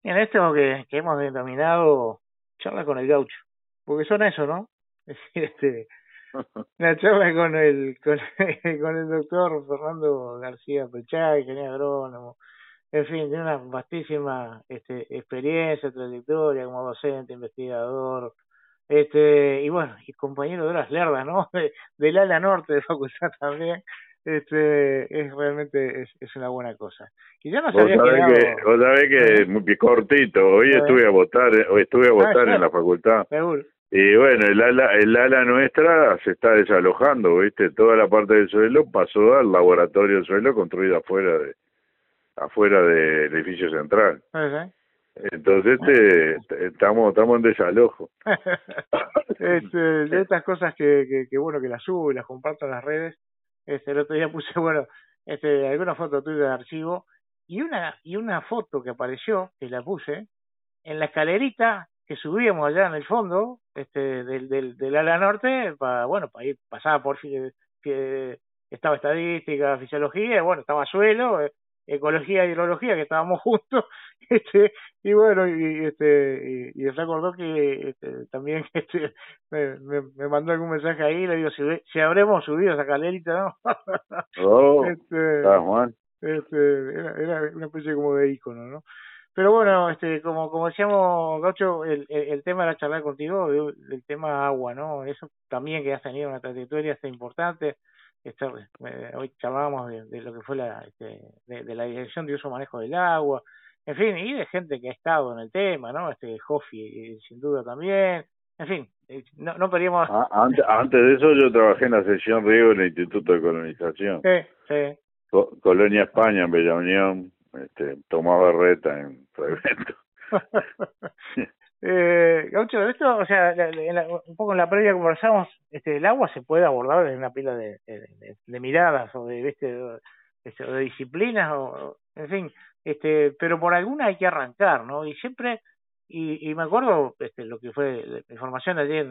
En esto que hemos denominado charla con el gaucho, porque son eso, ¿no? Es decir, la charla con el doctor Fernando García Pechay, ingeniero agrónomo, en fin, tiene una vastísima experiencia, trayectoria como docente, investigador, y bueno, y compañero de las lerdas, ¿no? Del ala norte de facultad también, es realmente es una buena cosa. Y ya nos había quedado, Vos sabés que muy cortito, hoy ¿eh? estuve a votar en la Ayer, facultad. seguro. Y bueno, el ala nuestra se está desalojando, ¿viste? Toda la parte del suelo pasó al laboratorio del suelo construido afuera del edificio central. ¿Eh? Entonces estamos en desalojo. De estas cosas que bueno, que las subo y las comparto en las redes. El otro día puse, bueno, alguna foto tuya de archivo y una foto que apareció, que la puse, en la escalerita que subíamos allá en el fondo, del ala norte, bueno, para ir, pasaba por, estaba estadística, fisiología, y bueno, estaba suelo, ecología y hidrología, que estábamos juntos, y bueno, y recordó que también me mandó algún mensaje ahí, le digo, si habremos subido esa escalerita, ¿no? Oh, está este, Juan. era una especie como de ícono, ¿no? Pero bueno, como decíamos, Gaucho, el tema era charlar contigo, del tema agua, ¿no? Eso también que has tenido una trayectoria importante. Hoy charlábamos de lo que fue de la dirección de uso y manejo del agua, en fin, y de gente que ha estado en el tema, ¿no? Jofi, sin duda también, en fin, no pedíamos. Antes de eso yo trabajé en la sección riego en el Instituto de Colonización. Sí. Colonia España en Bella Unión, Tomás Berreta en Fragmento. Gaucho, esto, o sea, un poco en la previa conversamos, el agua se puede abordar desde una pila de miradas o ¿viste? O de disciplinas, en fin, pero por alguna hay que arrancar, ¿no? Y siempre, y me acuerdo lo que fue la información ayer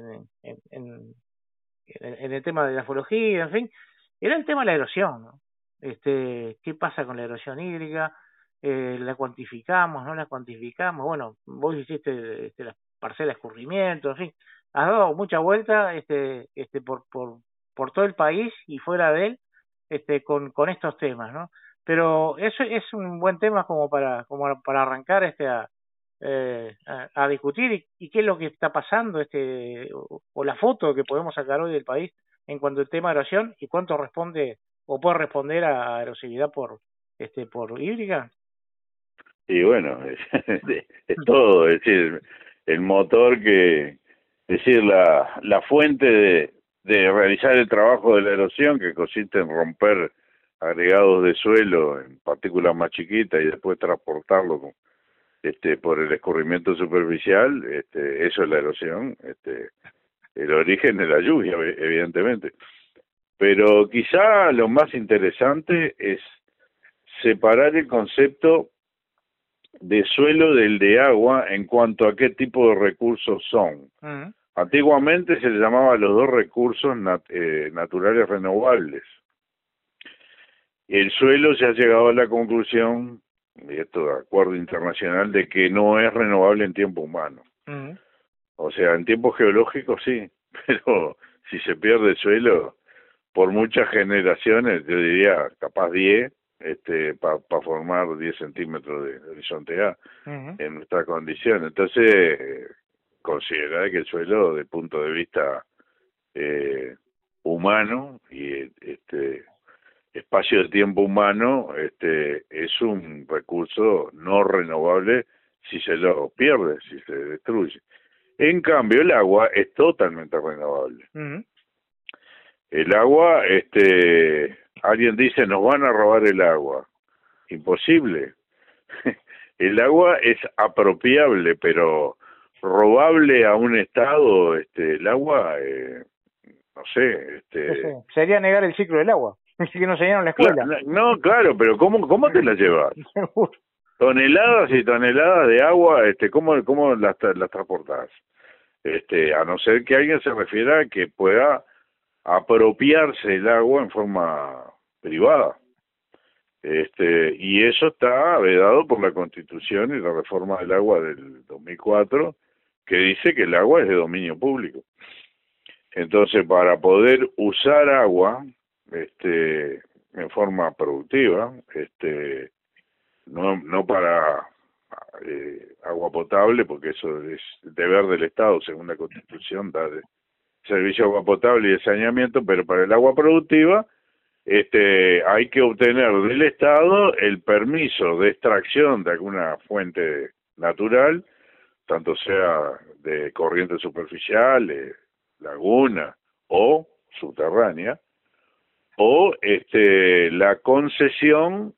en el tema de la ecología, en fin, era el tema de la erosión, ¿no? ¿Qué pasa con la erosión hídrica? ¿La cuantificamos, no la cuantificamos? Bueno, vos hiciste las parcelas de escurrimiento, en fin, has dado mucha vuelta por todo el país y fuera de él con estos temas, ¿no? Pero eso es un buen tema como para arrancar a discutir y qué es lo que está pasando o la foto que podemos sacar hoy del país en cuanto al tema de erosión y cuánto responde o puede responder a erosividad por hídrica. Y bueno, es todo, es decir, el motor es decir, la fuente de realizar el trabajo de la erosión, que consiste en romper agregados de suelo en partículas más chiquitas y después transportarlo por el escurrimiento superficial, eso es la erosión, el origen de la lluvia, evidentemente. Pero quizá lo más interesante es separar el concepto de suelo del de agua en cuanto a qué tipo de recursos son. Uh-huh. Antiguamente se le llamaba a los dos recursos naturales renovables. El suelo se ha llegado a la conclusión, y esto de acuerdo internacional, de que no es renovable en tiempo humano. Uh-huh. O sea, en tiempo geológico sí, pero si se pierde el suelo, por muchas generaciones, yo diría capaz 10, para formar 10 centímetros de horizonte A Uh-huh. en nuestra condición. Entonces, considerar que el suelo, desde el punto de vista humano y espacio de tiempo humano, es un recurso no renovable si se lo pierde, si se destruye. En cambio, el agua es totalmente renovable. Uh-huh. El agua, alguien dice, nos van a robar el agua. Imposible. El agua es apropiable, pero robable a un estado, el agua, no sé, Sería negar el ciclo del agua, que nos enseñaron en la escuela. No, claro, pero ¿cómo te la llevas? Toneladas y toneladas de agua, ¿cómo las transportás? A no ser que alguien se refiera a que pueda apropiarse el agua en forma privada. Y eso está vedado por la Constitución y la reforma del agua del 2004, que dice que el agua es de dominio público. Entonces, para poder usar agua, en forma productiva, no para agua potable, porque eso es deber del Estado, según la Constitución, dar servicio de agua potable y de saneamiento, pero para el agua productiva, hay que obtener del Estado el permiso de extracción de alguna fuente natural, tanto sea de corriente superficial, laguna o subterránea, o la concesión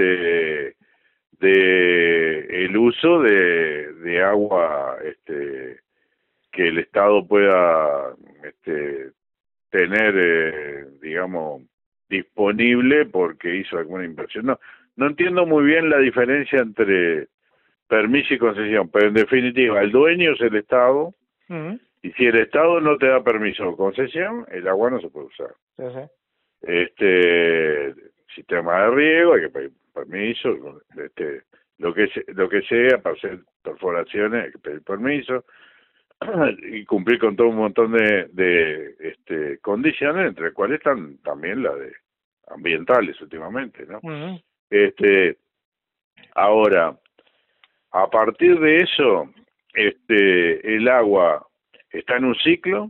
de el uso de agua que el Estado pueda tener, digamos, disponible porque hizo alguna inversión. No entiendo muy bien la diferencia entre permiso y concesión, pero en definitiva el dueño es el Estado. Y si el Estado no te da permiso o concesión, el agua no se puede usar. Sí, sí. Sistema de riego, hay que pedir permiso, lo que sea, para hacer perforaciones hay que pedir permiso y cumplir con todo un montón de condiciones, entre las cuales están también las de ambientales últimamente, ¿no? Ahora, a partir de eso, el agua está en un ciclo,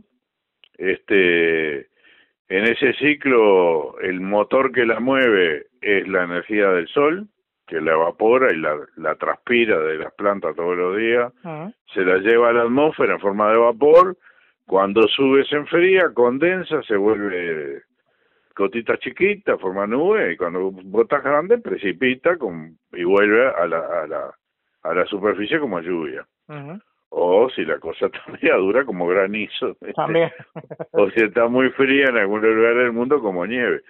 en ese ciclo el motor que la mueve es la energía del sol, que la evapora y la transpira de las plantas todos los días, se la lleva a la atmósfera en forma de vapor, cuando sube se enfría, condensa, se vuelve gotitas chiquitas, forma nube, y cuando gotas grandes precipita y vuelve a la superficie como lluvia. O si la cosa está media dura como granizo, también. O si está muy fría en algún lugar del mundo como nieve.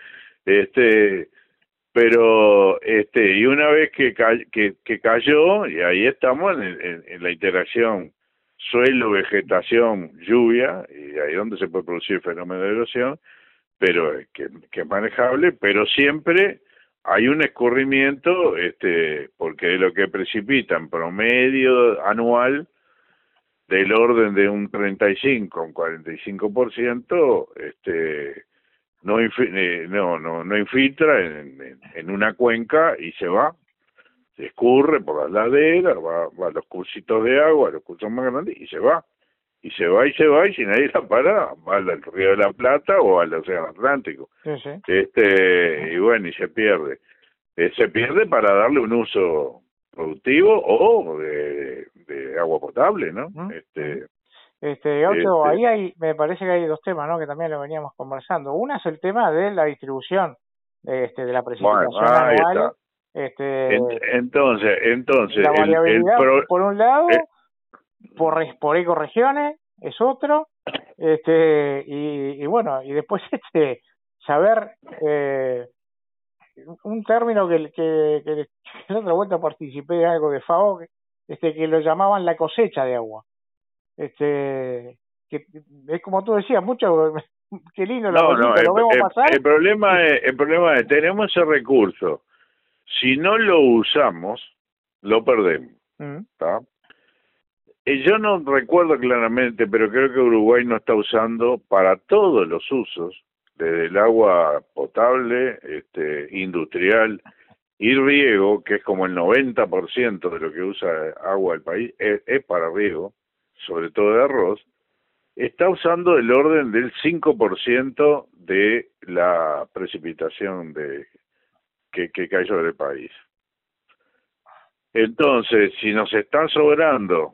Pero y una vez que cayó, y ahí estamos en la interacción suelo, vegetación, lluvia, y ahí es donde se puede producir el fenómeno de erosión, pero que es manejable, pero siempre hay un escurrimiento, porque de lo que precipita en promedio anual del orden de un 35 a un 45%, no infiltra en una cuenca y se escurre por las laderas, va a los cursitos de agua, a los cursos más grandes, y se va, y si nadie la para, va al Río de la Plata o al Océano Atlántico. Sí, sí. Y bueno, y se pierde. Se pierde para darle un uso productivo o de agua potable, ¿no? Otro, ahí me parece que hay dos temas, ¿no? Que también lo veníamos conversando. Uno es el tema de la distribución de la precipitación anual. Entonces la variabilidad por un lado, por ecorregiones es otro, y bueno, y después saber un término que la otra vuelta participé de algo de FAO, que lo llamaban la cosecha de agua. Que es como tú decías, mucho, qué lindo lo vemos pasar. El problema es, tenemos ese recurso, si no lo usamos, lo perdemos. ¿Tá? Yo no recuerdo claramente, pero creo que Uruguay no está usando para todos los usos, desde el agua potable, industrial y riego, que es como el 90% de lo que usa agua el país, es para riego, sobre todo de arroz, está usando el orden del 5% de la precipitación que cae sobre el país. Entonces, si nos están sobrando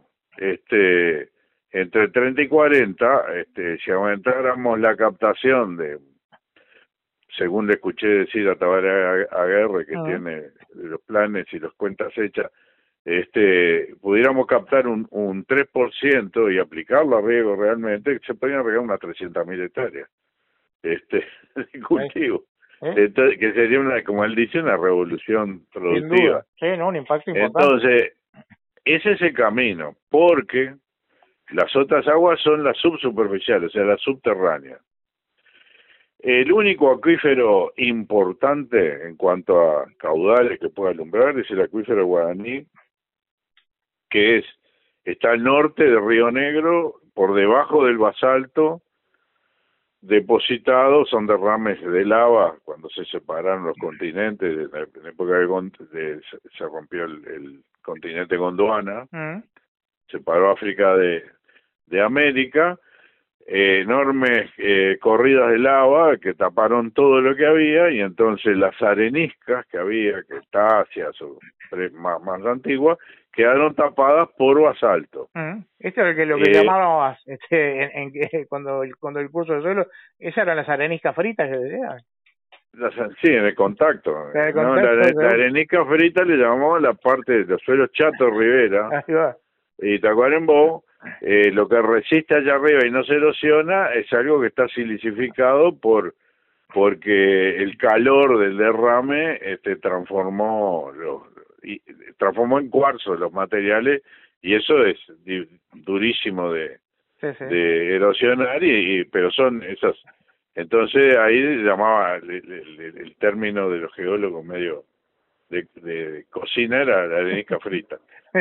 entre 30 y 40, si aumentáramos la captación según le escuché decir a Tabaré Aguirre, que tiene los planes y las cuentas hechas, pudiéramos captar un 3% y aplicarlo a riego realmente, se podrían regar unas 300.000 hectáreas de cultivo. Entonces, que sería como él dice, una revolución productiva. Sí, ¿no? Un impacto importante. Entonces, ese es el camino, porque las otras aguas son las subsuperficiales, o sea, las subterráneas. El único acuífero importante en cuanto a caudales que puede alumbrar es el acuífero Guaraní, que está al norte del Río Negro, por debajo del basalto, depositados, son derrames de lava cuando se separaron los continentes, en la época se rompió el continente Gondwana, separó África de América, enormes corridas de lava que taparon todo lo que había, y entonces las areniscas que había, que Táceas o más antiguas, quedaron tapadas por basalto. Esto es lo que llamábamos cuando el curso de suelo, esas eran las areniscas fritas que decían. Sí, en el contacto. No, la arenisca frita le llamamos la parte de los suelos Chato Rivera y Tacuarembó. Lo que resiste allá arriba y no se erosiona es algo que está silicificado porque el calor del derrame transformó en cuarzo los materiales, y eso es durísimo de erosionar, pero son esas. Entonces ahí llamaba el término de los geólogos medio de cocina, era la arenisca frita.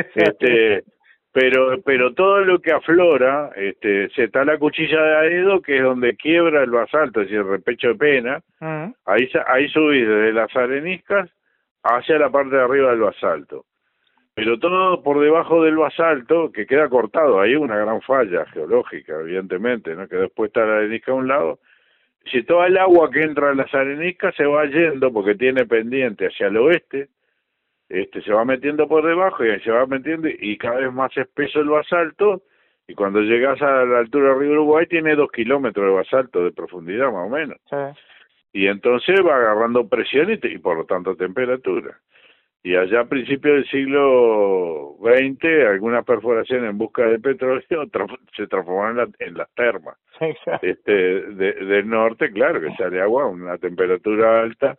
Pero todo lo que aflora, se está la cuchilla de Aedo, que es donde quiebra el basalto, es decir, el repecho de pena. Ahí subís desde las areniscas hacia la parte de arriba del basalto. Pero todo por debajo del basalto, que queda cortado, ahí una gran falla geológica, evidentemente, ¿no? Que después está la arenisca a un lado. Si toda el agua que entra en las areniscas se va yendo, porque tiene pendiente hacia el oeste, se va metiendo por debajo y se va metiendo, y cada vez más espeso el basalto, y cuando llegas a la altura del río Uruguay tiene 2 kilómetros de basalto de profundidad más o menos. Y entonces va agarrando presión y por lo tanto temperatura. Y allá a principios del siglo XX, algunas perforaciones en busca de petróleo se transformaron en las termas del norte, claro, que sale agua a una temperatura alta,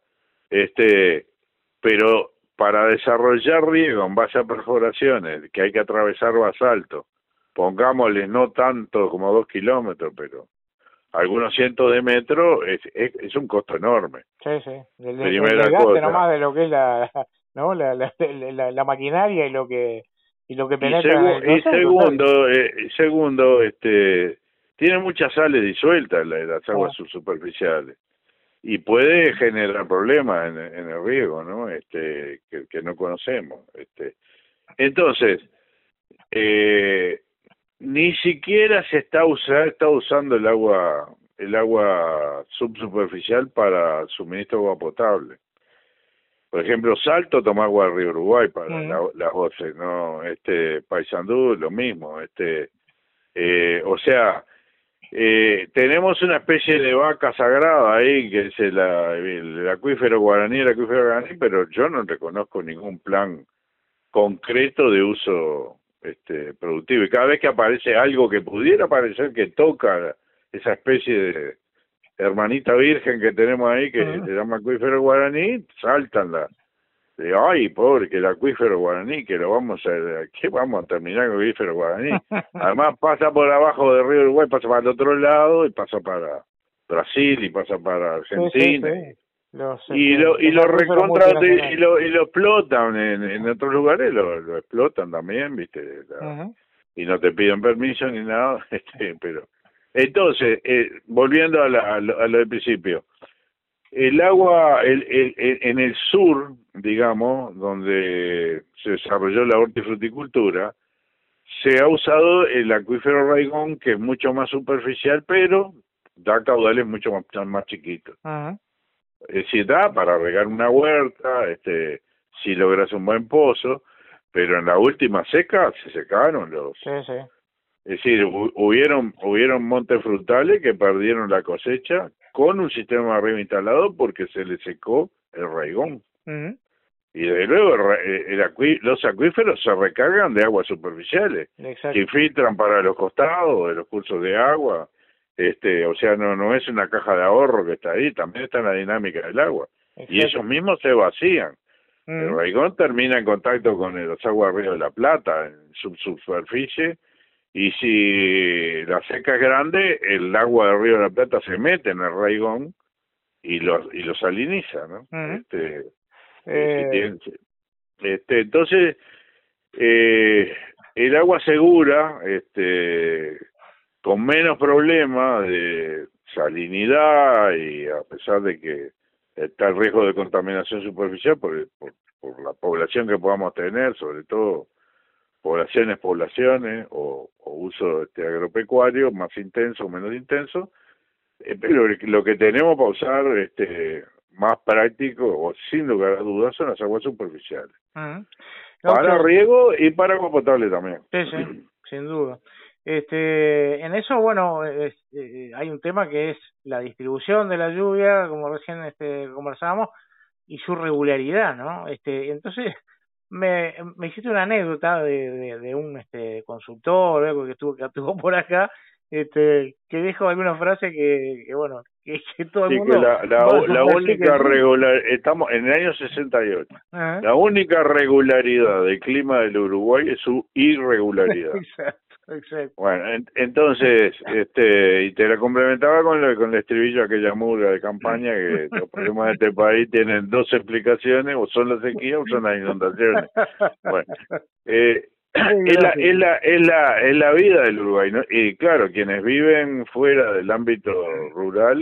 pero para desarrollar riego en base a perforaciones, que hay que atravesar basalto, pongámosle no tanto como 2 kilómetros, pero algunos cientos de metros, es un costo enorme. Primera cosa. Nomás de lo que es la maquinaria y lo que penetra. Segundo, tiene muchas sales disueltas las aguas subsuperficiales, y puede generar problemas en el riego, ¿no? Que no conocemos. Entonces, ni siquiera se está usando el agua subsuperficial para suministro de agua potable. Por ejemplo, Salto toma agua del río Uruguay para las voces, ¿no? Paysandú, lo mismo. O sea, tenemos una especie de vaca sagrada ahí, que es el acuífero Guaraní, pero yo no reconozco ningún plan concreto de uso productivo. Y cada vez que aparece algo que pudiera parecer que toca esa especie de hermanita virgen que tenemos ahí, que se llama acuífero Guaraní, saltan ay, pobre, que el acuífero Guaraní, que ¿qué vamos a terminar con el acuífero Guaraní? Además pasa por abajo del río Uruguay, pasa para el otro lado, y pasa para Brasil, y pasa para Argentina. Y lo explotan en otros lugares, lo explotan también, ¿viste? Y no te piden permiso ni nada, pero entonces, volviendo a lo del principio, el agua en el sur, digamos, donde se desarrolló la hortifruticultura, se ha usado el acuífero Raigón, que es mucho más superficial, pero da caudales mucho más chiquitos. Es decir, da para regar una huerta, si logras un buen pozo, pero en la última seca se secaron los... Es decir, hubieron montes frutales que perdieron la cosecha con un sistema de riego instalado porque se le secó el raigón. Y desde luego los acuíferos se recargan de aguas superficiales que filtran para los costados de los cursos de agua. O sea, no es una caja de ahorro que está ahí, también está en la dinámica del agua. Y esos mismos se vacían. El raigón termina en contacto con las aguas del Río de la Plata, en subsuperficie, y si la seca es grande, el agua del Río de la Plata se mete en el raigón y lo saliniza, ¿no? Ujú. Si tiene, entonces el agua segura, con menos problemas de salinidad, y a pesar de que está el riesgo de contaminación superficial por la población que podamos tener, sobre todo poblaciones o uso agropecuario más intenso o menos intenso, pero lo que tenemos para usar más práctico o sin lugar a dudas son las aguas superficiales, Ujú. No, para claro. riego y para agua potable también. Sí, sí, sin duda. En eso, bueno, hay un tema que es la distribución de la lluvia, como recién conversábamos, y su regularidad, ¿no? Entonces, me hiciste una anécdota de un consultor, algo que estuvo por acá, que dijo alguna frase bueno, que todo el Sí, que mundo va la a decir que única sí. estamos en el año 68, Ajá. la única regularidad del clima del Uruguay es su irregularidad. Exacto, exacto. Bueno, entonces, y te la complementaba con el estribillo de aquella murga de campaña, que los problemas de este país tienen dos explicaciones: o son las sequías o son las inundaciones. Bueno, Gracias. es la vida del Uruguay, ¿no? Y claro, quienes viven fuera del ámbito rural,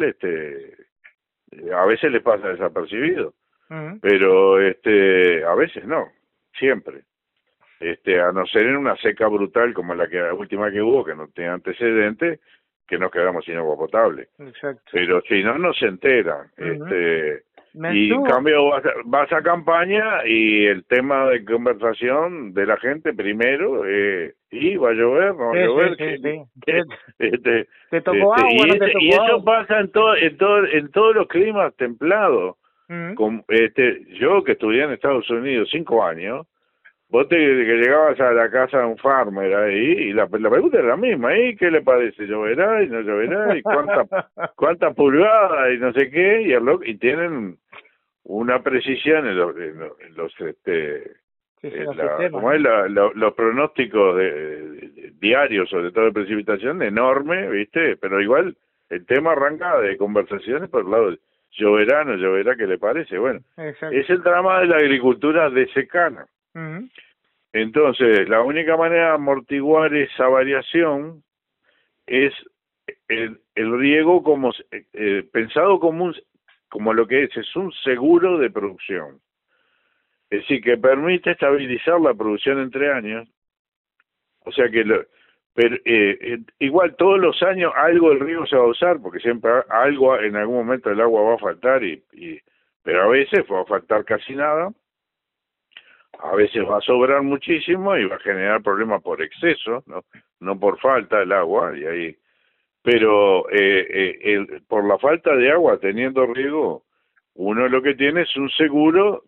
a veces les pasa desapercibido, Ujú. pero a veces no, siempre. A no ser en una seca brutal como la última que hubo, que no tenía antecedentes, que nos quedamos sin agua potable. Exacto. Pero si no, no se enteran. Ujú. Y en Menciono, cambio vas a campaña y el tema de conversación de la gente primero, y va a llover, no va a sí, sí, llover, sí, sí. que- este, ¿Te tocó agua, no te y tocó eso agua? pasa en todos los climas templados. Ujú. Yo, que estudié en Estados Unidos 5 años, vos que llegabas a la casa de un farmer ahí, y la pregunta era la misma: ¿y qué le parece? ¿Lloverá y no lloverá? ¿Y cuánta pulgada? Y no sé qué, y tienen una precisión en los Sí, sí, los sistemas, ¿cómo es? ¿no? Los pronósticos diarios, sobre todo de precipitación, enorme, ¿viste? Pero igual el tema arranca de conversaciones por el lado de lloverá, no lloverá, ¿qué le parece? Bueno, Exacto. es el drama de la agricultura de secana. Ujú. Entonces, la única manera de amortiguar esa variación es el riego pensado como lo que es un seguro de producción. Es decir, que permite estabilizar la producción entre años. O sea que pero igual todos los años algo del riego se va a usar, porque siempre algo, en algún momento el agua va a faltar, pero a veces va a faltar casi nada. A veces va a sobrar muchísimo y va a generar problemas por exceso, no por falta del agua, pero por la falta de agua teniendo riego, uno lo que tiene es un seguro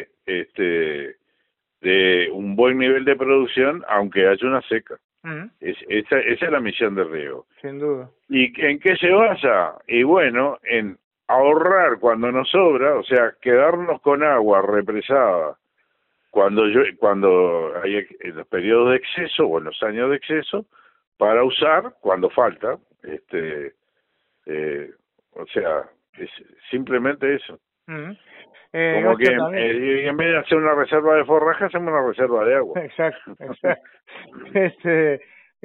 de un buen nivel de producción, aunque haya una seca. Ujú. Esa es la misión del riego. Sin duda. ¿Y en qué se basa? Y bueno, en ahorrar cuando nos sobra, o sea, quedarnos con agua represada cuando hay en los periodos de exceso o en los años de exceso, para usar cuando falta. O sea, es simplemente eso. Ujú. Como que Ocho también. en vez de hacer una reserva de forraje, hacemos una reserva de agua. Exacto, exacto. Este,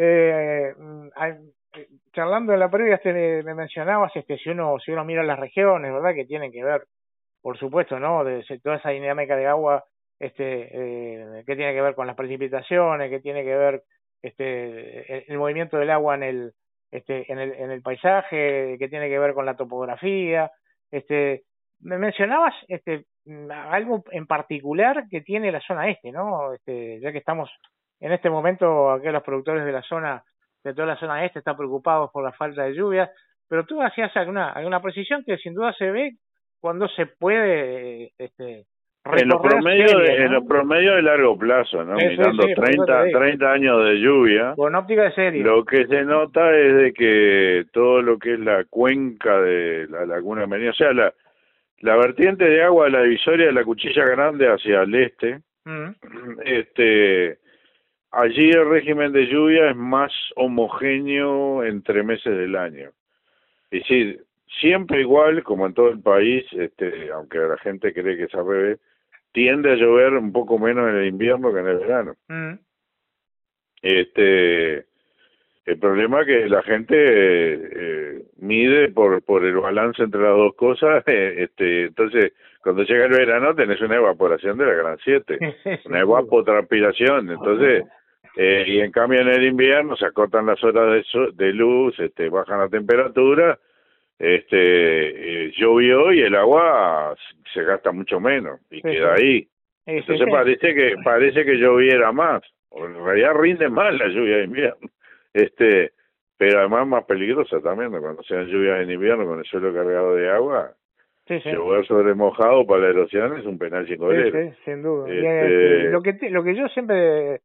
charlando en la previa, me mencionabas, si uno mira las regiones, ¿verdad? Que tienen que ver, por supuesto, ¿no? Toda esa dinámica de agua, que tiene que ver con las precipitaciones, que tiene que ver, el movimiento del agua en el paisaje, que tiene que ver con la topografía. Me mencionabas, algo en particular que tiene la zona este, ¿no? Ya que estamos en este momento, aquí los productores de la zona, de toda la zona este, están preocupados por la falta de lluvias, pero tú hacías alguna precisión que sin duda se ve cuando se puede, recorrer series, En los ¿no? promedios de largo plazo, ¿no? Sí, sí, Mirando sí, por eso te digo. 30 años de lluvia, Con óptica de serie. lo que se nota es de que todo lo que es la cuenca de la laguna Merina, o sea, la vertiente de agua de la divisoria de la Cuchilla Grande hacia el este, Mm. allí el régimen de lluvia es más homogéneo entre meses del año. Es decir, siempre igual, como en todo el país, aunque la gente cree que es al revés, tiende a llover un poco menos en el invierno que en el verano. El problema es que la gente mide por el balance entre las dos cosas, entonces cuando llega el verano tenés una evaporación de la gran 7, una evapotranspiración, entonces y en cambio en el invierno se acortan las horas de luz, bajan la temperatura, llovió y el agua se gasta mucho menos y queda ahí. Entonces parece que lloviera más, o en realidad rinde más la lluvia de invierno. Pero además más peligrosa también, ¿no? Cuando sean lluvias en invierno con el suelo cargado de agua, llover sobre mojado para la erosión es un penal sin golero. Sí, sin duda. Lo que yo siempre,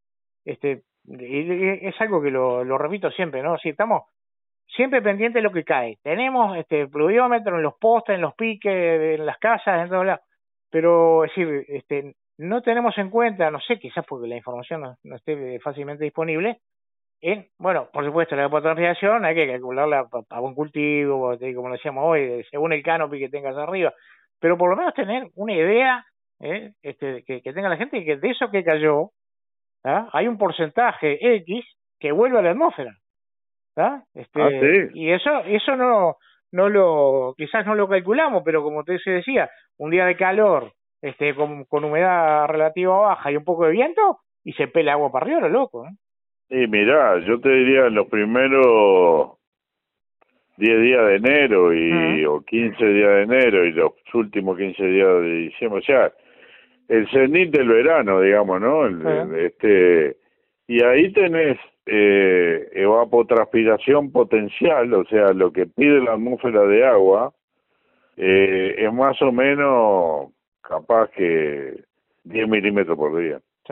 y es algo que lo repito siempre, ¿no? Si estamos siempre pendientes de lo que cae. Tenemos pluviómetro en los postes, en los piques, en las casas, en todos lados. Pero, es decir, no tenemos en cuenta, no sé, quizás porque la información no esté fácilmente disponible, bueno, por supuesto, la evapotranspiración hay que calcularla a buen cultivo, como lo decíamos hoy, según el canopy que tengas arriba, pero por lo menos tener una idea que tenga la gente, que de eso que cayó, hay un porcentaje X que vuelve a la atmósfera. Sí. Y eso quizás no lo calculamos, pero como te decía, un día de calor, con humedad relativa baja y un poco de viento, y se pela agua para arriba, lo loco, Y mirá, yo te diría en los primeros 10 días de enero o 15 días de enero y los últimos 15 días de diciembre, o sea, el cenit del verano, digamos, ¿no? Y ahí tenés evapotranspiración potencial, o sea, lo que pide la atmósfera de agua es más o menos capaz que 10 milímetros por día. Sí.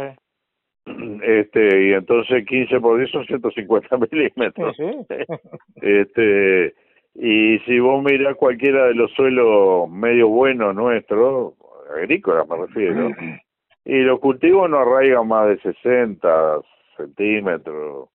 Y entonces 15 por 10 son 150 milímetros. Y si vos mirás cualquiera de los suelos medio buenos nuestros, agrícolas me refiero, y los cultivos no arraigan más de 60 centímetros,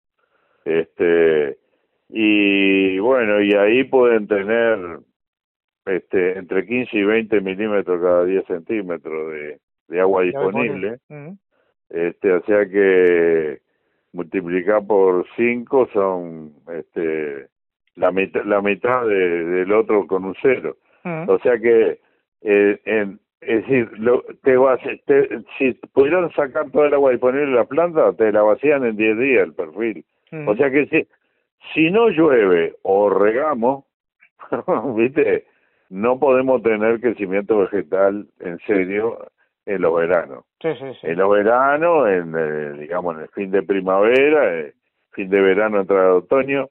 y bueno, y ahí pueden tener entre 15 y 20 milímetros cada 10 centímetros de agua disponible. O sea que multiplicar por 5 son la mitad del otro con un 0. O sea que es decir, si pudieran sacar toda el agua disponible de la planta, te la vacían en 10 días el perfil. O sea que si no llueve o regamos, ¿viste? No podemos tener crecimiento vegetal en serio en los veranos. En los veranos, digamos en el fin de primavera, fin de verano, entrada de otoño,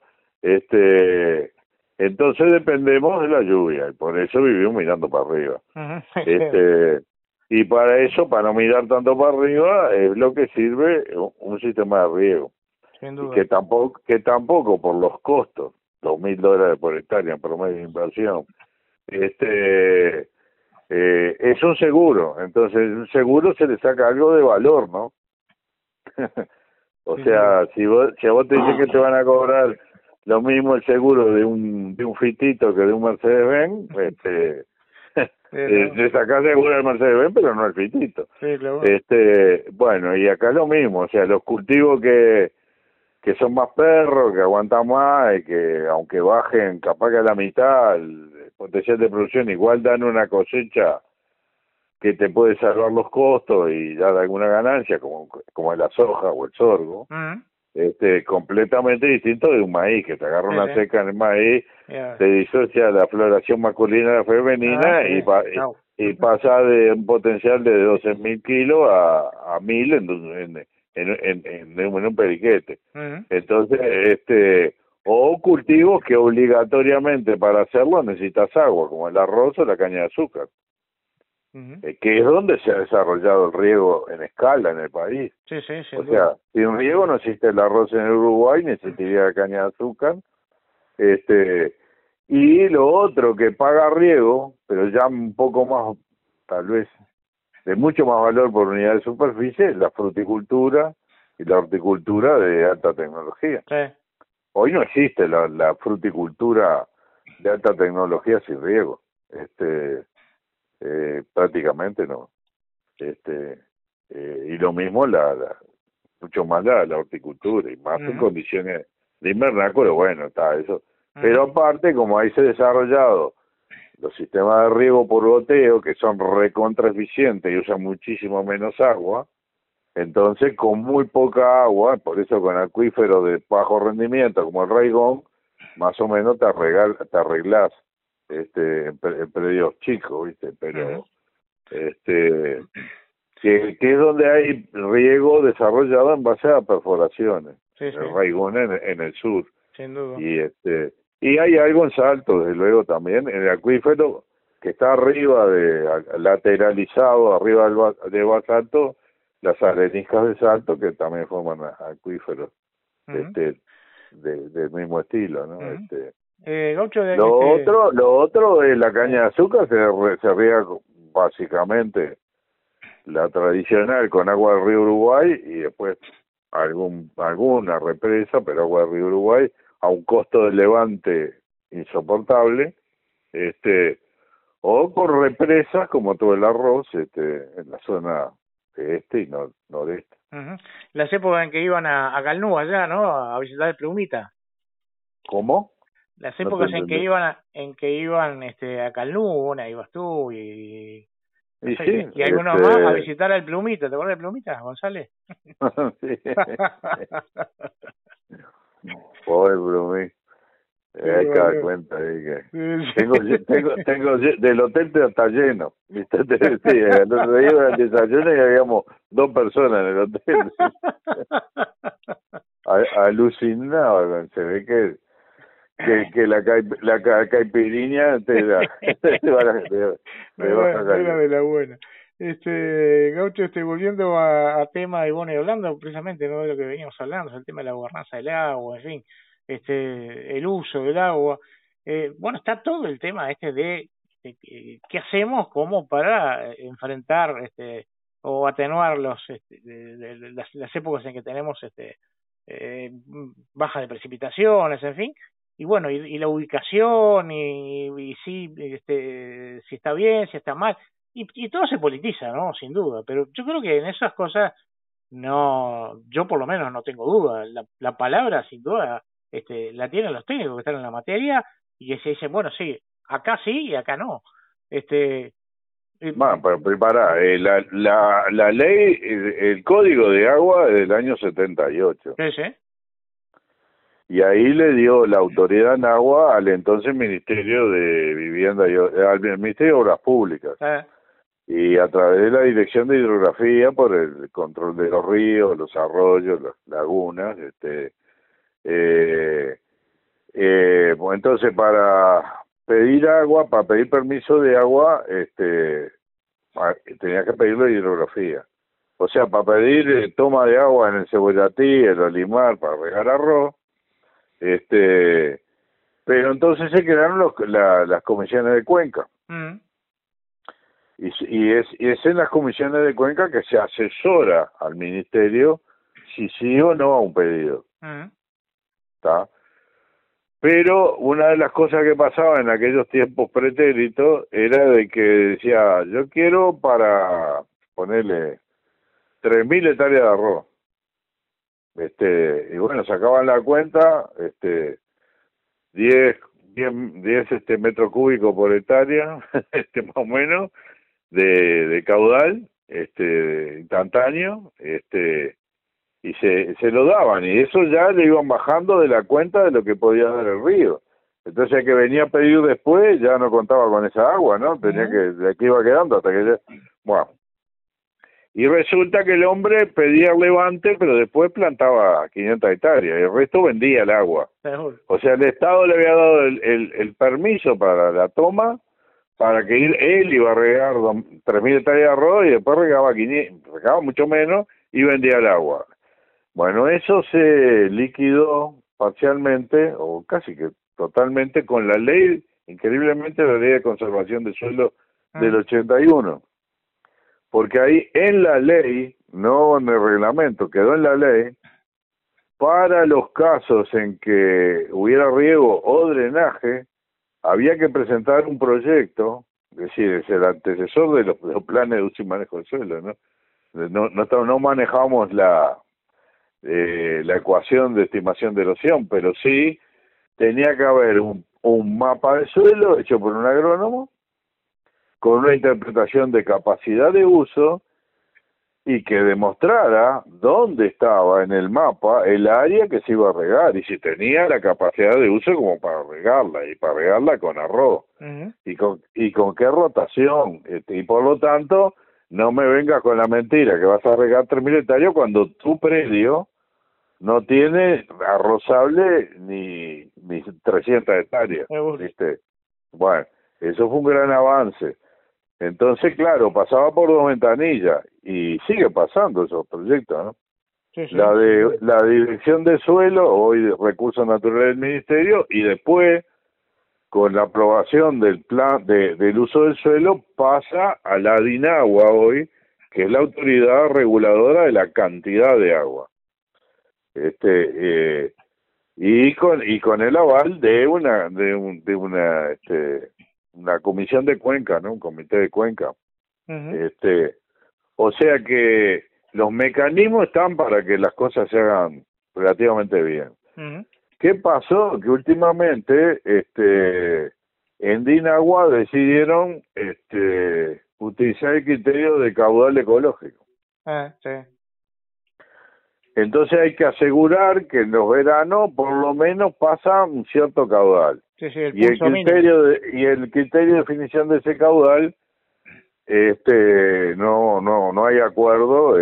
entonces dependemos de la lluvia y por eso vivimos mirando para arriba. Y para eso, para no mirar tanto para arriba, es lo que sirve un sistema de riego. Sin duda. Que tampoco por los costos, $2.000 por hectárea en promedio de inversión, es un seguro, entonces un seguro se le saca algo de valor, ¿no? O sea, si a vos te dicen que te van a cobrar lo mismo el seguro de un fitito que de un Mercedes-Benz, le sacás seguro al Mercedes-Benz, pero no al fitito. Sí, claro. Bueno, y acá es lo mismo, o sea, los cultivos que son más perros, que aguantan más y que aunque bajen capaz que a la mitad el potencial de producción, igual dan una cosecha que te puede salvar los costos y dar alguna ganancia, como la soja o el sorgo, completamente distinto de un maíz, que te agarra una seca en el maíz, te disocia la floración masculina de la femenina y pasa de un potencial de 12.000 kilos a 1.000 en un periquete. Entonces, o cultivos que obligatoriamente para hacerlo necesitas agua, como el arroz o la caña de azúcar, que es donde se ha desarrollado el riego en escala en el país. O sea, sin riego no existe el arroz en el Uruguay, necesitaría la caña de azúcar. Y lo otro que paga riego, pero ya un poco más, tal vez, de mucho más valor por unidad de superficie, es la fruticultura y la horticultura de alta tecnología. Hoy no existe la fruticultura de alta tecnología sin riego. Prácticamente no. Y lo mismo mucho más la horticultura, y más en condiciones de invernáculo, bueno, está eso. Pero aparte, como ahí se ha desarrollado los sistemas de riego por goteo, que son recontra eficientes y usan muchísimo menos agua, entonces con muy poca agua, por eso con acuíferos de bajo rendimiento como el Raigón, más o menos te arreglás en predios chicos, ¿viste? Pero que es donde hay riego desarrollado en base a perforaciones, el Raigón en el sur. Sin duda. Y hay algo en Salto, desde luego también, en el acuífero que está arriba, lateralizado, arriba de basalto, las areniscas de Salto, que también forman acuíferos del mismo estilo, ¿no? Gaucho, lo otro es la caña de azúcar, se riega básicamente la tradicional con agua del río Uruguay, y después alguna represa, pero agua del río Uruguay a un costo de levante insoportable, o con represas como todo el arroz, en la zona este y noreste. Las épocas en que iban a Calnú allá, ¿no? A visitar el Plumita. ¿Cómo? Las épocas en que iban a Calnú, ibas tú y algunos más a visitar al Plumita. ¿Te acuerdas del Plumita, González? Sí. Pobre Plumita. Hay que dar cuenta ahí que tengo del hotel está lleno, ¿viste? Sí, nos iba al desayuno y habíamos 2 personas en el hotel. Alucinaba, se ve que la caipirinha te va a sacar. Era de la buena. Gaucho, volviendo a tema, y bueno, y hablando precisamente, ¿no?, de lo que veníamos hablando, el tema de la gobernanza del agua, en fin, el uso del agua. Bueno, está todo el tema de qué hacemos como para enfrentar o atenuar las épocas en que tenemos baja de precipitaciones, en fin, y bueno, y la ubicación, y si está bien, si está mal, y todo se politiza, ¿no? Sin duda, pero yo creo que en esas cosas yo por lo menos no tengo duda. La palabra, sin duda, la tienen los técnicos que están en la materia, y que se dicen, bueno, sí, acá sí y acá no. Bueno, pero prepara, la ley, el código de agua es del año 78. Sí. Y ahí le dio la autoridad en agua al entonces Ministerio de Vivienda al Ministerio de Obras Públicas. Y a través de la Dirección de Hidrografía, por el control de los ríos, los arroyos, las lagunas, entonces para pedir agua, para pedir permiso de agua, tenía que pedirlo de hidrografía. O sea, para pedir toma de agua en el Cebollatí, el Olimar, para regar arroz, pero entonces se crearon las comisiones de cuenca. Y es en las comisiones de cuenca que se asesora al ministerio si sí o no a un pedido. ¿Está? Pero una de las cosas que pasaba en aquellos tiempos pretéritos era de que decía, yo quiero para ponerle 3.000 hectáreas de arroz. Y bueno, sacaban la cuenta, 10 metros cúbicos por hectárea, más o menos, de caudal, instantáneo, y se lo daban, y eso ya le iban bajando de la cuenta de lo que podía dar el río. Entonces el que venía a pedir después ya no contaba con esa agua, ¿no? Tenía de aquí iba quedando hasta que bueno. Y resulta que el hombre pedía el levante, pero después plantaba 500 hectáreas, y el resto vendía el agua. O sea, el Estado le había dado el permiso para la toma, para que él iba a regar 3.000 hectáreas de arroz, y después regaba mucho menos y vendía el agua. Bueno, eso se liquidó parcialmente, o casi que totalmente, con la ley, increíblemente la ley de conservación de suelo del 81. Porque ahí en la ley, no en el reglamento, quedó en la ley, para los casos en que hubiera riego o drenaje, había que presentar un proyecto, es decir, es el antecesor de los planes de uso y manejo del suelo, ¿no? No manejamos la ecuación de estimación de erosión, pero sí tenía que haber un mapa de suelo hecho por un agrónomo con una interpretación de capacidad de uso y que demostrara dónde estaba en el mapa el área que se iba a regar y si tenía la capacidad de uso como para regarla, y para regarla con arroz, y con qué rotación, y por lo tanto no me vengas con la mentira que vas a regar 3.000 hectáreas cuando tu predio no tiene arrozable ni 300 hectáreas, ¿viste? Bueno, eso fue un gran avance. Entonces, claro, pasaba por dos ventanillas y sigue pasando esos proyectos, ¿no? Sí, sí. La dirección de suelo, hoy Recursos Naturales del Ministerio, y después, con la aprobación del plan del uso del suelo, pasa a la DINAGUA hoy, que es la autoridad reguladora de la cantidad de agua. Y con el aval de una comisión de cuenca, ¿no? Un comité de cuenca. O sea que los mecanismos están para que las cosas se hagan relativamente bien. ¿Qué pasó? Que últimamente en Dinagua decidieron utilizar el criterio de caudal ecológico. Sí. Entonces hay que asegurar que en los veranos por lo menos pasa un cierto caudal. Sí, y el criterio de definición de ese caudal no hay acuerdo,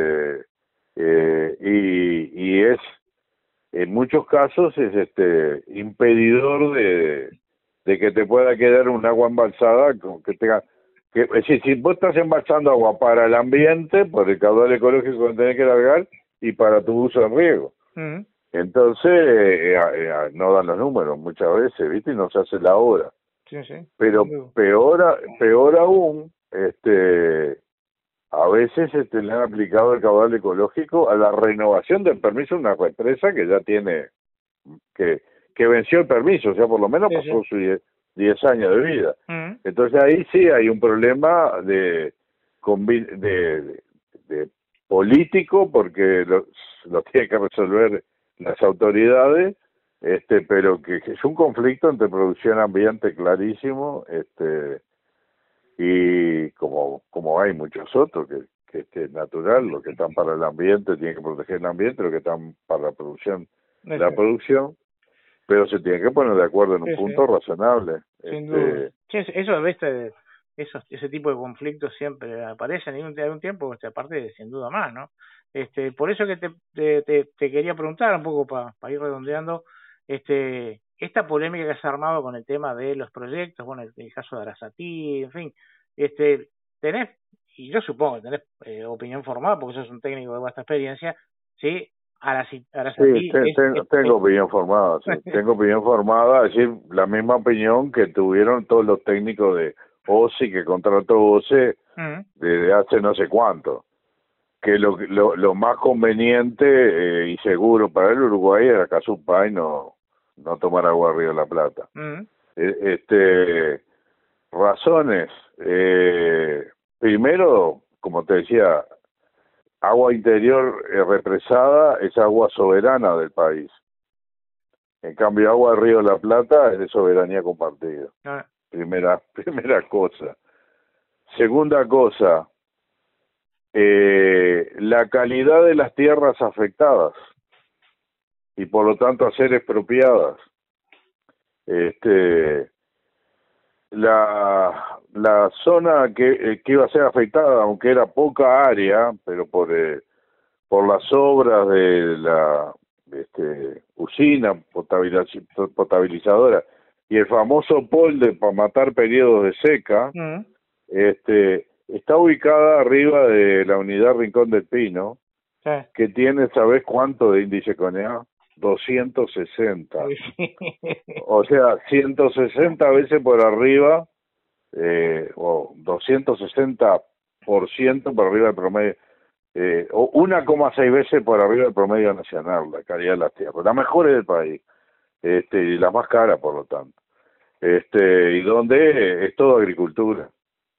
y es en muchos casos es impedidor de que te pueda quedar un agua embalsada es decir, si vos estás embalsando agua para el ambiente por el caudal ecológico que tenés que largar y para tu uso en riego. Entonces no dan los números muchas veces, ¿viste? Y no se hace la obra. Sí. Pero peor aún, a veces le han aplicado el caudal ecológico a la renovación del permiso de una represa que ya tiene que venció el permiso, o sea, por lo menos pasó sus 10 años de vida. Entonces ahí sí hay un problema de político, porque lo tiene que resolver las autoridades, pero que es un conflicto entre producción y ambiente clarísimo, y como hay muchos otros que es natural, los que están para el ambiente tienen que proteger el ambiente, los que están para la producción pero se tienen que poner de acuerdo en un punto razonable. Sin duda. Eso, ¿viste? Ese tipo de conflictos siempre aparecen y hay un tiempo, aparte, sin duda más, ¿no? Por eso que te quería preguntar un poco para ir redondeando, esta polémica que se ha armado con el tema de los proyectos, bueno, el caso de Arasatí, en fin, tenés, y yo supongo que tenés opinión formada, porque sos un técnico de vasta experiencia, ¿sí? Sí, tengo opinión formada, sí. Tengo opinión formada, es decir, la misma opinión que tuvieron todos los técnicos de OCE, que contrató OCE desde hace no sé cuánto, que lo más conveniente y seguro para el Uruguay era Casupay no tomar agua Río de la Plata. Razones, primero, como te decía, agua interior represada es agua soberana del país. En cambio, agua del Río de la Plata es de soberanía compartida. Primera cosa. Segunda cosa, la calidad de las tierras afectadas y por lo tanto a ser expropiadas. La zona que iba a ser afectada, aunque era poca área, pero por las obras de la usina potabilizadora y el famoso polder para matar periodos de seca, está ubicada arriba de la unidad Rincón del Pino, que tiene, ¿sabés cuánto de índice CONEA? 260. O sea, 160 veces por arriba, o 260% por arriba del promedio, o 1,6 veces por arriba del promedio nacional, la calidad de las tierras. La mejor es del país, y la más cara, por lo tanto. y donde es todo agricultura,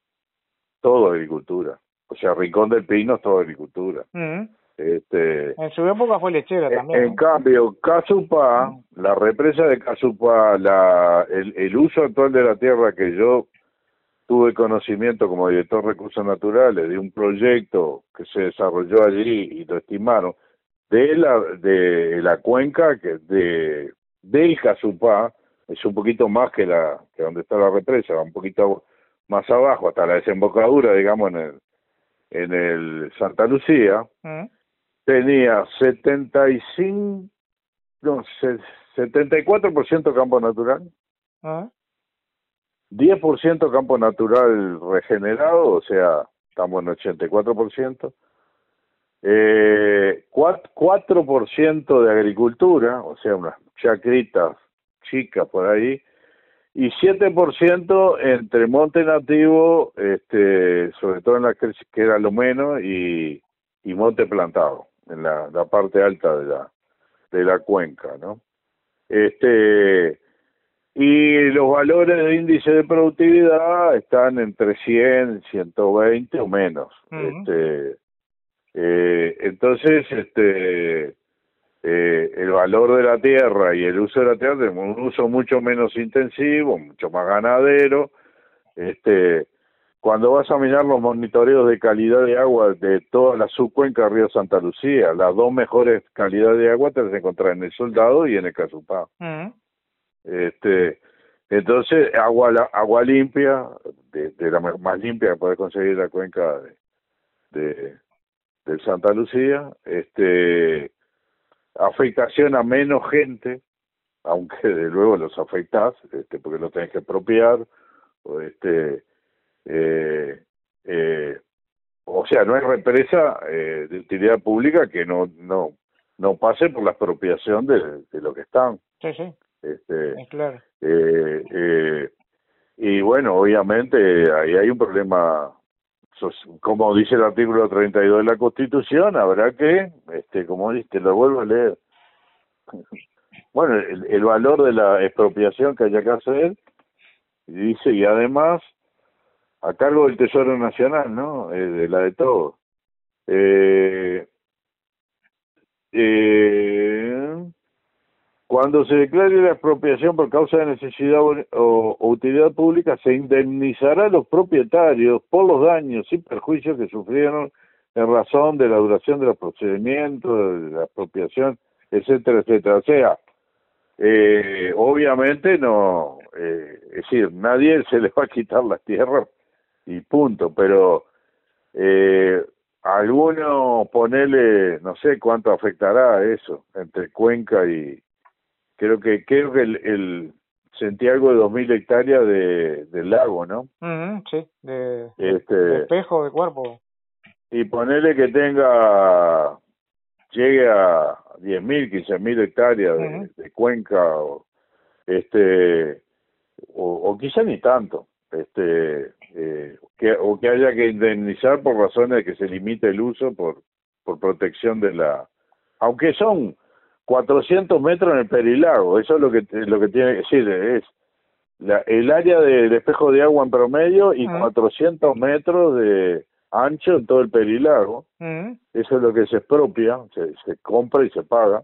o sea, Rincón del Pino es todo agricultura. En su época fue lechera también, En ¿no? cambio, Casupá, la represa de Casupá, el uso actual de la tierra, que yo tuve conocimiento como director de recursos naturales de un proyecto que se desarrolló allí y lo estimaron, de la cuenca del Casupá, es un poquito más que donde está la represa, va un poquito más abajo, hasta la desembocadura, digamos, en el Santa Lucía. Tenía 75, no sé, 74% campo natural, 10% campo natural regenerado, o sea, estamos en 84%, 4% de agricultura, o sea, unas chacritas chicas por ahí, y 7% entre monte nativo, sobre todo en la que era lo menos, y monte plantado, en la parte alta de la cuenca, ¿no? Y los valores de índice de productividad están entre 100, 120 o menos. Entonces, el valor de la tierra y el uso de la tierra tenemos un uso mucho menos intensivo, mucho más ganadero. Cuando vas a mirar los monitoreos de calidad de agua de toda la subcuenca de Río Santa Lucía, las dos mejores calidades de agua te las encontrás en el Soldado y en el Casupá. Entonces, agua limpia, de la más limpia que puedes conseguir la cuenca del Santa Lucía, afectación a menos gente, aunque de luego los afectás, porque lo tenés que expropiar, o o sea, no hay represa de utilidad pública que no pase por la expropiación de lo que están. Sí, claro. Y bueno, obviamente ahí hay un problema, como dice el artículo 32 de la Constitución, habrá que, como dice, lo vuelvo a leer. Bueno, el valor de la expropiación que haya que hacer, dice, y además a cargo del Tesoro Nacional, ¿no? De la de todos. Cuando se declare la expropiación por causa de necesidad o utilidad pública, se indemnizará a los propietarios por los daños y perjuicios que sufrieron en razón de la duración de los procedimientos, de la expropiación, etcétera, etcétera. O sea, obviamente no, es decir, nadie se le va a quitar las tierras y punto, pero alguno ponele, no sé cuánto afectará eso entre Cuenca y creo que sentí algo de 2.000 hectáreas del lago, ¿no? Sí, de espejo de cuerpo. Y ponele que llegue a 10.000, 15.000 hectáreas de Cuenca, o quizá ni tanto, que haya que indemnizar por razones de que se limite el uso por protección aunque son 400 metros en el Perilago, eso es lo que tiene que decir, es el área de espejo de agua en promedio y 400 metros de ancho en todo el Perilago. Eso es lo que se expropia, se compra y se paga.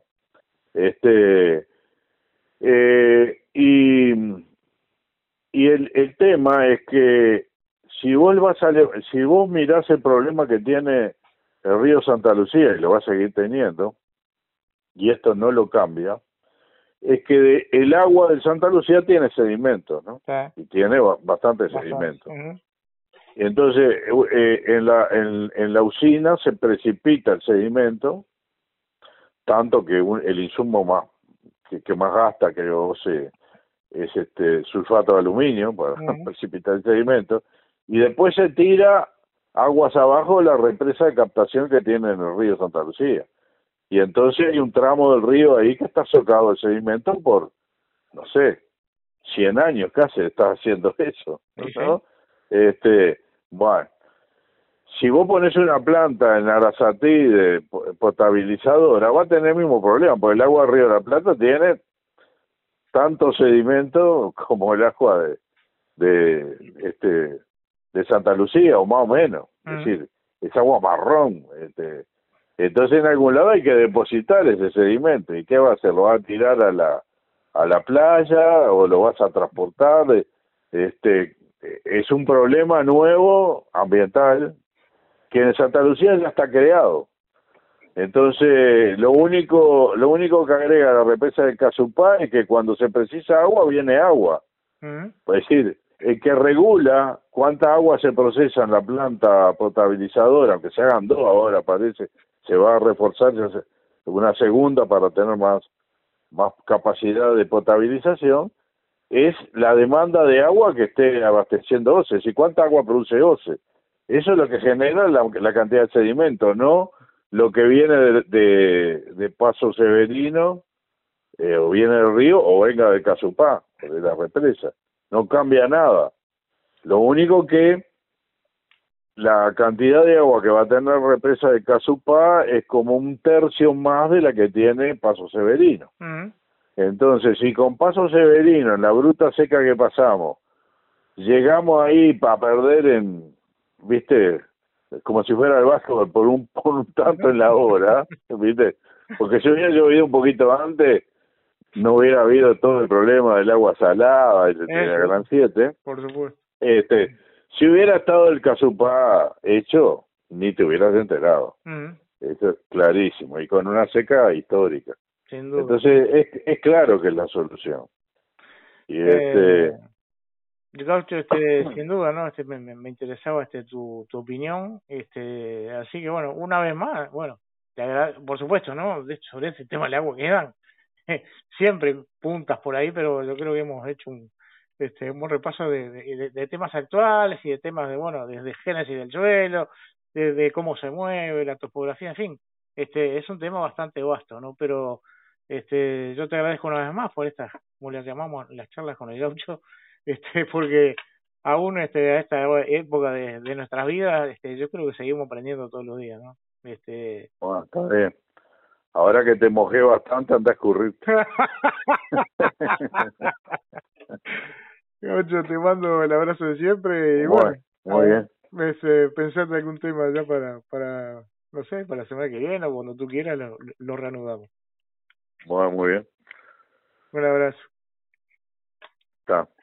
Y el tema es que si vos mirás el problema que tiene el río Santa Lucía, y lo va a seguir teniendo, y esto no lo cambia, es que el agua del Santa Lucía tiene sedimentos, ¿no? Sí. Y tiene bastante sedimento. Entonces, en la usina se precipita el sedimento, tanto que el insumo que más gasta, creo, es sulfato de aluminio para precipitar el sedimento, y después se tira aguas abajo de la represa de captación que tiene en el río Santa Lucía. Y entonces hay un tramo del río ahí que está socado de sedimento por, no sé, 100 años casi está haciendo eso, ¿no? Bueno, si vos pones una planta en Arasatí de potabilizadora, va a tener el mismo problema, porque el agua del río de la Plata tiene tanto sedimento como el agua de Santa Lucía, o más o menos. Es decir, es agua marrón. Entonces en algún lado hay que depositar ese sedimento. ¿Y qué va a hacer? ¿Lo va a tirar a la playa o lo vas a transportar? Es un problema nuevo ambiental que en Santa Lucía ya está creado. Entonces, lo único que agrega la represa del Casupá es que cuando se precisa agua, viene agua. Es decir, el que regula cuánta agua se procesa en la planta potabilizadora, aunque se hagan dos ahora, parece, se va a reforzar una segunda para tener más capacidad de potabilización, es la demanda de agua que esté abasteciendo OCE. ¿Y cuánta agua produce OCE? Eso es lo que genera la cantidad de sedimento, no lo que viene de Paso Severino, o viene del río, o venga de Casupá, de la represa. No cambia nada. Lo único que la cantidad de agua que va a tener la represa de Casupá es como un tercio más de la que tiene Paso Severino. Entonces, si con Paso Severino, en la bruta seca que pasamos, llegamos ahí para perder viste, como si fuera el básquetbol por un tanto en la hora, viste, porque si hubiera llovido un poquito antes, no hubiera habido todo el problema del agua salada y de la Gran 7. Por supuesto. Si hubiera estado el Casupá hecho, ni te hubieras enterado. Eso es clarísimo, y con una seca histórica. Sin duda. Entonces, es claro que es la solución. Y Gaucho, sin duda, ¿no? Me interesaba tu opinión, así que bueno, una vez más, bueno, por supuesto, ¿no? Sobre ese tema del agua quedan siempre puntas por ahí, pero yo creo que hemos hecho un buen repaso de temas actuales y de temas bueno, desde génesis del suelo, de cómo se mueve, la topografía, en fin, es un tema bastante vasto, ¿no? Pero yo te agradezco una vez más por estas, como las llamamos, las charlas con el Gaucho, porque aún a esta época de nuestras vidas, yo creo que seguimos aprendiendo todos los días, ¿no? Bueno, está bien. Ahora que te mojé bastante, anda a escurrirte. Gaucho, te mando el abrazo de siempre y bueno, muy bien. Pensate algún tema ya para no sé, para la semana que viene o cuando tú quieras lo reanudamos. Bueno, muy bien. Un abrazo. Está.